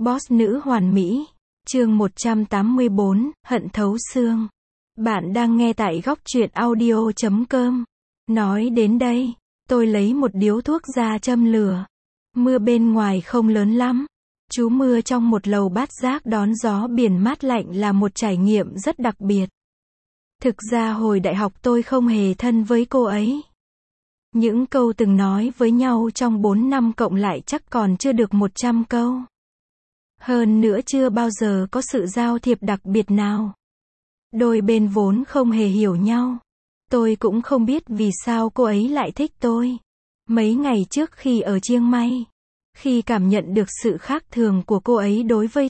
Boss nữ hoàn mỹ. Chương 184, hận thấu xương. Bạn đang nghe tại góc truyện audio.com. Nói đến đây, tôi lấy một điếu thuốc ra châm lửa. Mưa bên ngoài không lớn lắm. Trú mưa trong một lầu bát giác đón gió biển mát lạnh là một trải nghiệm rất đặc biệt. Thực ra hồi đại học tôi không hề thân với cô ấy. Những câu từng nói với nhau trong 4 năm cộng lại chắc còn chưa được 100 câu. Hơn nữa chưa bao giờ có sự giao thiệp đặc biệt nào. Đôi bên vốn không hề hiểu nhau. Tôi cũng không biết vì sao cô ấy lại thích tôi. Mấy ngày trước khi ở Chiang Mai, khi cảm nhận được sự khác thường của cô ấy đối với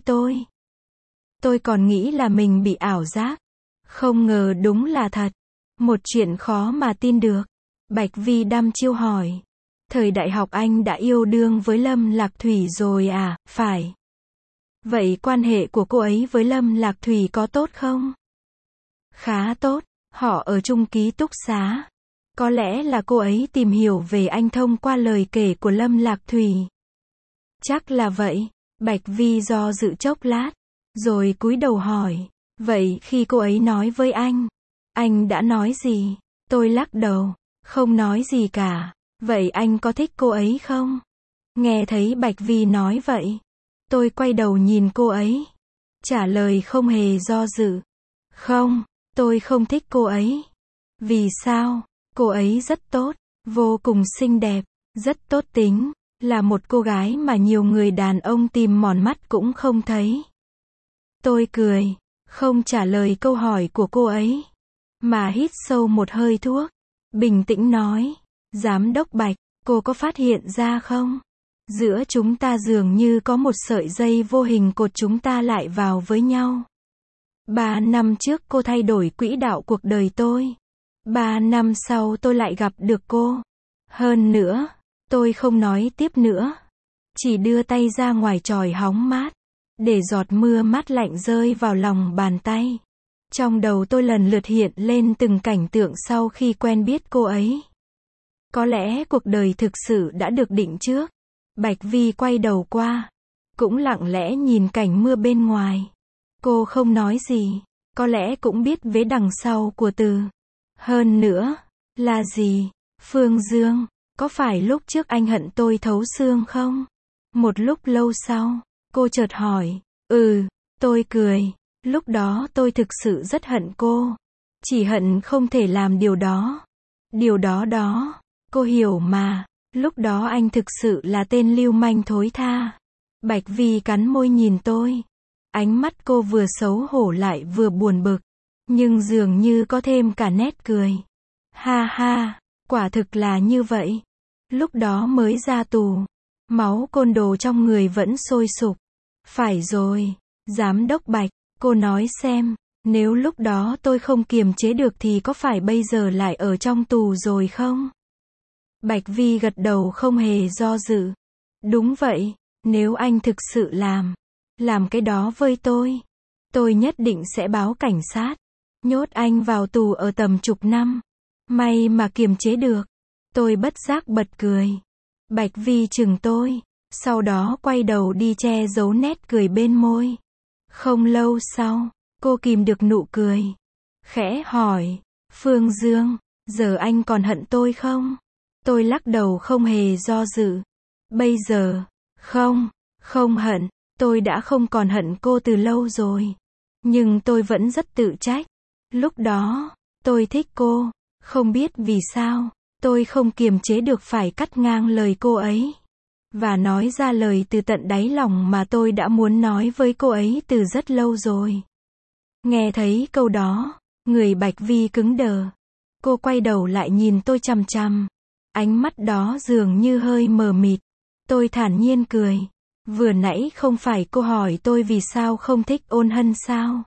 tôi còn nghĩ là mình bị ảo giác. Không ngờ đúng là thật. Một chuyện khó mà tin được. Bạch Vi đăm chiêu hỏi. Thời đại học anh đã yêu đương với Lâm Lạc Thủy rồi à? Phải. Vậy quan hệ của cô ấy với Lâm Lạc Thủy có tốt không? Khá tốt. Họ ở chung ký túc xá. Có lẽ là cô ấy tìm hiểu về anh thông qua lời kể của Lâm Lạc Thủy. Chắc là vậy. Bạch Vi do dự chốc lát, rồi cúi đầu hỏi. Vậy khi cô ấy nói với anh đã nói gì? Tôi lắc đầu. Không nói gì cả. Vậy anh có thích cô ấy không? Nghe thấy Bạch Vi nói vậy, tôi quay đầu nhìn cô ấy. Trả lời không hề do dự. Không, tôi không thích cô ấy. Vì sao? Cô ấy rất tốt, vô cùng xinh đẹp, rất tốt tính, là một cô gái mà nhiều người đàn ông tìm mòn mắt cũng không thấy. Tôi cười, không trả lời câu hỏi của cô ấy, mà hít sâu một hơi thuốc, bình tĩnh nói, Giám đốc Bạch, cô có phát hiện ra không? Giữa chúng ta dường như có một sợi dây vô hình cột chúng ta lại vào với nhau. 3 năm trước cô thay đổi quỹ đạo cuộc đời tôi. 3 năm sau tôi lại gặp được cô. Hơn nữa, tôi không nói tiếp nữa. Chỉ đưa tay ra ngoài chòi hóng mát, để giọt mưa mát lạnh rơi vào lòng bàn tay. Trong đầu tôi lần lượt hiện lên từng cảnh tượng sau khi quen biết cô ấy. Có lẽ cuộc đời thực sự đã được định trước. Bạch Vi quay đầu qua, cũng lặng lẽ nhìn cảnh mưa bên ngoài. Cô không nói gì, có lẽ cũng biết vế đằng sau của từ. Hơn nữa, là gì? Phương Dương, có phải lúc trước anh hận tôi thấu xương không? Một lúc lâu sau, cô chợt hỏi. Tôi cười. Lúc đó tôi thực sự rất hận cô. Chỉ hận không thể làm điều đó. Điều đó, cô hiểu mà. Lúc đó anh thực sự là tên lưu manh thối tha. Bạch Vi cắn môi nhìn tôi. Ánh mắt cô vừa xấu hổ lại vừa buồn bực. Nhưng dường như có thêm cả nét cười. Ha ha, quả thực là như vậy. Lúc đó mới ra tù. Máu côn đồ trong người vẫn sôi sục. Phải rồi, Giám đốc Bạch, cô nói xem, nếu lúc đó tôi không kiềm chế được thì có phải bây giờ lại ở trong tù rồi không? Bạch Vi gật đầu không hề do dự. Đúng vậy, nếu anh thực sự làm cái đó với tôi nhất định sẽ báo cảnh sát, nhốt anh vào tù ở tầm chục năm. May mà kiềm chế được. Tôi bất giác bật cười. Bạch Vi chừng tôi, sau đó quay đầu đi che giấu nét cười bên môi. Không lâu sau, cô kìm được nụ cười, khẽ hỏi, Phương Dương, giờ anh còn hận tôi không? Tôi lắc đầu không hề do dự. Bây giờ, không hận, tôi đã không còn hận cô từ lâu rồi. Nhưng tôi vẫn rất tự trách. Lúc đó, tôi thích cô, không biết vì sao, tôi không kiềm chế được phải cắt ngang lời cô ấy. Và nói ra lời từ tận đáy lòng mà tôi đã muốn nói với cô ấy từ rất lâu rồi. Nghe thấy câu đó, người Bạch Vi cứng đờ. Cô quay đầu lại nhìn tôi chằm chằm. Ánh mắt đó dường như hơi mờ mịt. Tôi thản nhiên cười. Vừa nãy không phải cô hỏi tôi vì sao không thích Ôn Hân sao?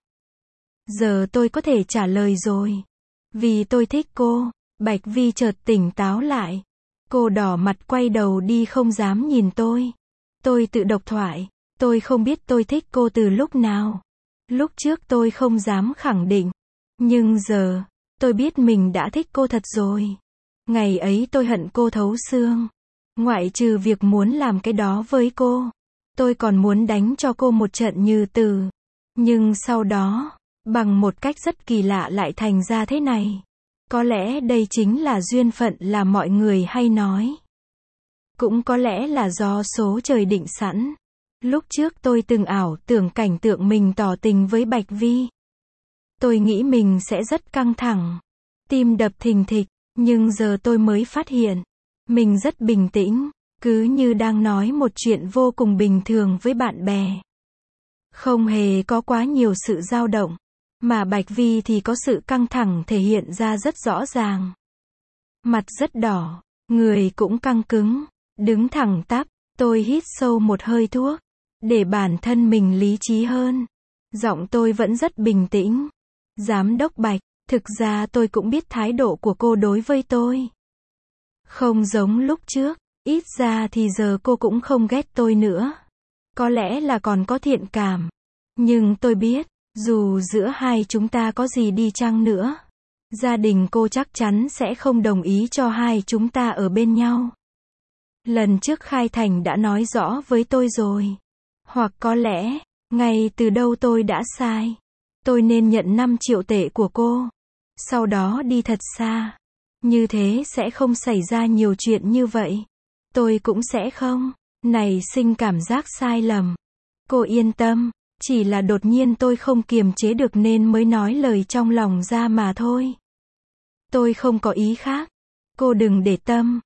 Giờ tôi có thể trả lời rồi. Vì tôi thích cô. Bạch Vi chợt tỉnh táo lại. Cô đỏ mặt quay đầu đi không dám nhìn tôi. Tôi tự độc thoại. Tôi không biết tôi thích cô từ lúc nào. Lúc trước tôi không dám khẳng định. Nhưng giờ, tôi biết mình đã thích cô thật rồi. Ngày ấy tôi hận cô thấu xương. Ngoại trừ việc muốn làm cái đó với cô. Tôi còn muốn đánh cho cô một trận như từ. Nhưng sau đó, bằng một cách rất kỳ lạ lại thành ra thế này. Có lẽ đây chính là duyên phận là mọi người hay nói. Cũng có lẽ là do số trời định sẵn. Lúc trước tôi từng ảo tưởng cảnh tượng mình tỏ tình với Bạch Vi. Tôi nghĩ mình sẽ rất căng thẳng, tim đập thình thịch, nhưng giờ tôi mới phát hiện, mình rất bình tĩnh, cứ như đang nói một chuyện vô cùng bình thường với bạn bè. Không hề có quá nhiều sự dao động, mà Bạch Vi thì có sự căng thẳng thể hiện ra rất rõ ràng. Mặt rất đỏ, người cũng căng cứng, đứng thẳng tắp, tôi hít sâu một hơi thuốc, để bản thân mình lý trí hơn. Giọng tôi vẫn rất bình tĩnh. Giám đốc Bạch, thực ra tôi cũng biết thái độ của cô đối với tôi. Không giống lúc trước, ít ra thì giờ cô cũng không ghét tôi nữa. Có lẽ là còn có thiện cảm. Nhưng tôi biết, dù giữa hai chúng ta có gì đi chăng nữa, gia đình cô chắc chắn sẽ không đồng ý cho hai chúng ta ở bên nhau. Lần trước Khai Thành đã nói rõ với tôi rồi. Hoặc có lẽ, ngay từ đầu tôi đã sai. Tôi nên nhận 5 triệu tệ của cô. Sau đó đi thật xa. Như thế sẽ không xảy ra nhiều chuyện như vậy. Tôi cũng sẽ không nảy sinh cảm giác sai lầm. Cô yên tâm. Chỉ là đột nhiên tôi không kiềm chế được nên mới nói lời trong lòng ra mà thôi. Tôi không có ý khác. Cô đừng để tâm.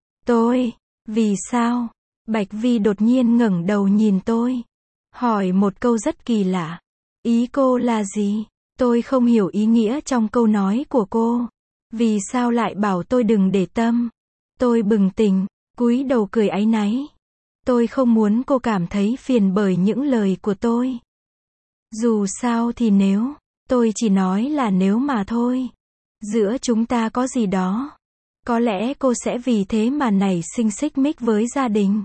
Vì sao? Bạch Vi đột nhiên ngẩng đầu nhìn tôi. Hỏi một câu rất kỳ lạ. Ý cô là gì? Tôi không hiểu ý nghĩa trong câu nói của cô. Vì sao lại bảo tôi đừng để tâm? Tôi bừng tỉnh, cúi đầu cười áy náy. Tôi không muốn cô cảm thấy phiền bởi những lời của tôi. Dù sao thì nếu, tôi chỉ nói là nếu mà thôi. Giữa chúng ta có gì đó. Có lẽ cô sẽ vì thế mà nảy sinh xích mích với gia đình.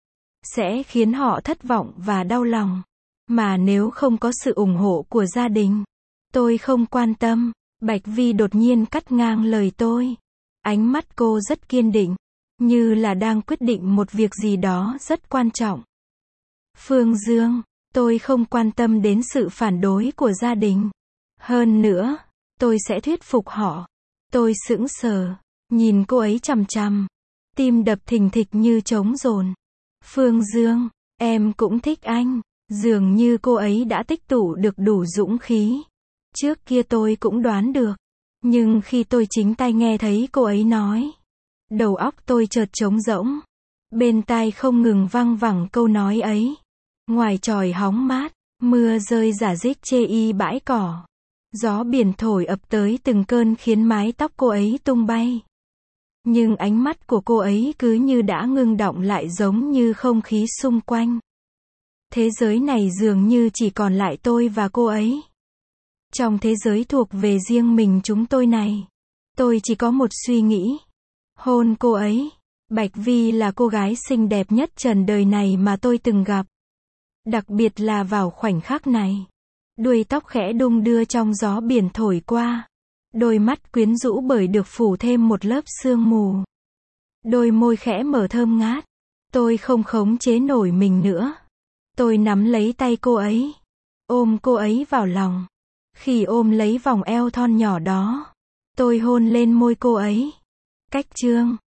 Sẽ khiến họ thất vọng và đau lòng. Mà nếu không có sự ủng hộ của gia đình, tôi không quan tâm. Bạch Vi đột nhiên cắt ngang lời tôi. Ánh mắt cô rất kiên định, như là đang quyết định một việc gì đó rất quan trọng. Phương Dương, tôi không quan tâm đến sự phản đối của gia đình. Hơn nữa, tôi sẽ thuyết phục họ. Tôi sững sờ, nhìn cô ấy chằm chằm. Tim đập thình thịch như trống dồn. Phương Dương, em cũng thích anh. Dường như cô ấy đã tích tụ được đủ dũng khí. Trước kia tôi cũng đoán được. Nhưng khi tôi chính tai nghe thấy cô ấy nói, đầu óc tôi chợt trống rỗng. Bên tai không ngừng văng vẳng câu nói ấy. Ngoài trời hóng mát, mưa rơi rả rích chê y bãi cỏ. Gió biển thổi ập tới từng cơn khiến mái tóc cô ấy tung bay. Nhưng ánh mắt của cô ấy cứ như đã ngưng đọng lại giống như không khí xung quanh. Thế giới này dường như chỉ còn lại tôi và cô ấy. Trong thế giới thuộc về riêng mình chúng tôi này, tôi chỉ có một suy nghĩ. Hôn cô ấy. Bạch Vi là cô gái xinh đẹp nhất trần đời này mà tôi từng gặp. Đặc biệt là vào khoảnh khắc này. Đuôi tóc khẽ đung đưa trong gió biển thổi qua. Đôi mắt quyến rũ bởi được phủ thêm một lớp sương mù. Đôi môi khẽ mở thơm ngát. Tôi không khống chế nổi mình nữa. Tôi nắm lấy tay cô ấy. Ôm cô ấy vào lòng. Khi ôm lấy vòng eo thon nhỏ đó, tôi hôn lên môi cô ấy. Cách chương